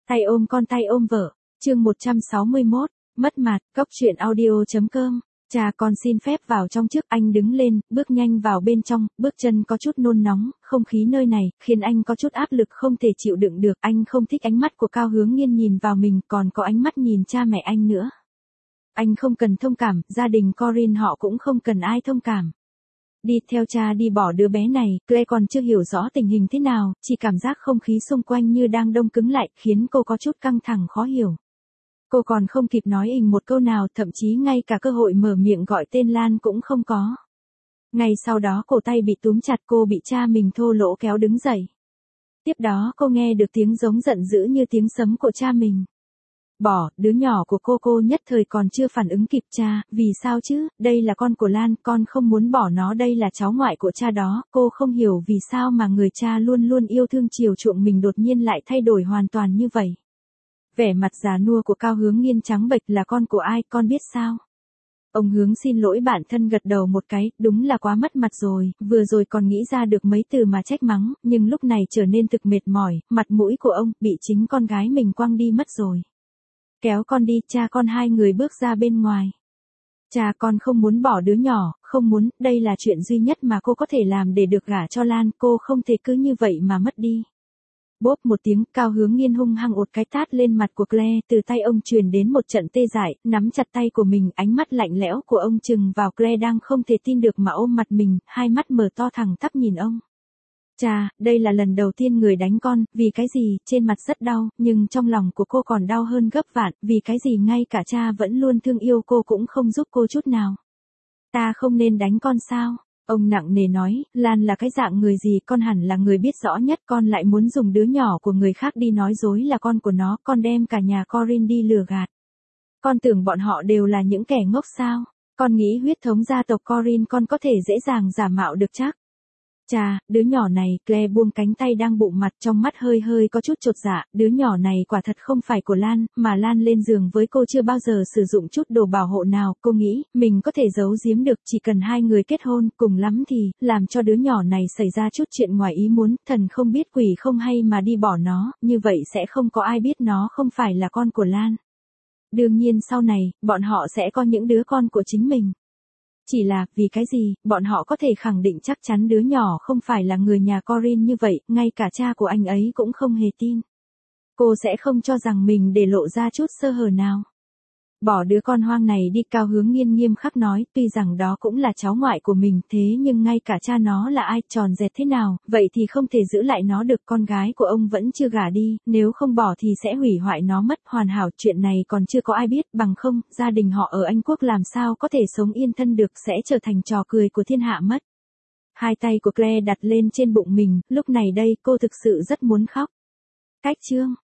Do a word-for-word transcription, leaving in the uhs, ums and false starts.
Tay ôm con tay ôm vợ, chương một trăm sáu mươi mốt, mất mặt, cốc truyện audio.com. Cha con xin phép vào trong trước, anh đứng lên, bước nhanh vào bên trong, bước chân có chút nôn nóng, không khí nơi này, khiến anh có chút áp lực không thể chịu đựng được, anh không thích ánh mắt của Cao Hướng Nghiên nhìn vào mình, còn có ánh mắt nhìn cha mẹ anh nữa. Anh không cần thông cảm, gia đình Corinne họ cũng không cần ai thông cảm. Đi theo cha đi bỏ đứa bé này, Claire còn chưa hiểu rõ tình hình thế nào, chỉ cảm giác không khí xung quanh như đang đông cứng lại, khiến cô có chút căng thẳng khó hiểu. Cô còn không kịp nói ình một câu nào, thậm chí ngay cả cơ hội mở miệng gọi tên Lan cũng không có. Ngay sau đó cổ tay bị túm chặt, cô bị cha mình thô lỗ kéo đứng dậy. Tiếp đó cô nghe được tiếng giống giận dữ như tiếng sấm của cha mình. Bỏ, đứa nhỏ của cô cô nhất thời còn chưa phản ứng kịp. Cha, vì sao chứ, đây là con của Lan, con không muốn bỏ nó, đây là cháu ngoại của cha đó. Cô không hiểu vì sao mà người cha luôn luôn yêu thương chiều chuộng mình đột nhiên lại thay đổi hoàn toàn như vậy. Vẻ mặt già nua của Cao Hướng Nghiên trắng bệch, là con của ai, con biết sao? Ông Hướng xin lỗi bản thân gật đầu một cái, đúng là quá mất mặt rồi, vừa rồi còn nghĩ ra được mấy từ mà trách mắng, nhưng lúc này trở nên thực mệt mỏi, mặt mũi của ông bị chính con gái mình quăng đi mất rồi. Kéo con đi, cha con hai người bước ra bên ngoài. Cha con không muốn bỏ đứa nhỏ, không muốn, đây là chuyện duy nhất mà cô có thể làm để được gả cho Lan, cô không thể cứ như vậy mà mất đi. Bốp một tiếng, Cao Hướng Nghiên hung hăng ột cái tát lên mặt của Claire, từ tay ông truyền đến một trận tê dại, nắm chặt tay của mình, ánh mắt lạnh lẽo của ông chừng vào Claire đang không thể tin được mà ôm mặt mình, hai mắt mở to thẳng tắp nhìn ông. Cha, đây là lần đầu tiên người đánh con, vì cái gì, trên mặt rất đau, nhưng trong lòng của cô còn đau hơn gấp vạn, vì cái gì ngay cả cha vẫn luôn thương yêu cô cũng không giúp cô chút nào. Ta không nên đánh con sao? Ông nặng nề nói, Lan là cái dạng người gì, con hẳn là người biết rõ nhất, con lại muốn dùng đứa nhỏ của người khác đi nói dối là con của nó, con đem cả nhà Corinne đi lừa gạt. Con tưởng bọn họ đều là những kẻ ngốc sao? Con nghĩ huyết thống gia tộc Corinne con có thể dễ dàng giả mạo được chắc? Chà, đứa nhỏ này, Claire buông cánh tay đang bụng mặt, trong mắt hơi hơi có chút chột dạ, đứa nhỏ này quả thật không phải của Lan, mà Lan lên giường với cô chưa bao giờ sử dụng chút đồ bảo hộ nào, cô nghĩ, mình có thể giấu giếm được, chỉ cần hai người kết hôn, cùng lắm thì, làm cho đứa nhỏ này xảy ra chút chuyện ngoài ý muốn, thần không biết quỷ không hay mà đi bỏ nó, như vậy sẽ không có ai biết nó không phải là con của Lan. Đương nhiên sau này, bọn họ sẽ có những đứa con của chính mình. Chỉ là, vì cái gì, bọn họ có thể khẳng định chắc chắn đứa nhỏ không phải là người nhà Corinne như vậy, ngay cả cha của anh ấy cũng không hề tin. Cô sẽ không cho rằng mình để lộ ra chút sơ hở nào. Bỏ đứa con hoang này đi, Cao Hướng Nghiên nghiêm khắc nói, tuy rằng đó cũng là cháu ngoại của mình, thế nhưng ngay cả cha nó là ai, tròn dẹt thế nào, vậy thì không thể giữ lại nó được, con gái của ông vẫn chưa gả đi, nếu không bỏ thì sẽ hủy hoại nó mất, hoàn hảo, chuyện này còn chưa có ai biết, bằng không, gia đình họ ở Anh Quốc làm sao có thể sống yên thân được, sẽ trở thành trò cười của thiên hạ mất. Hai tay của Claire đặt lên trên bụng mình, lúc này đây, cô thực sự rất muốn khóc. Cách chương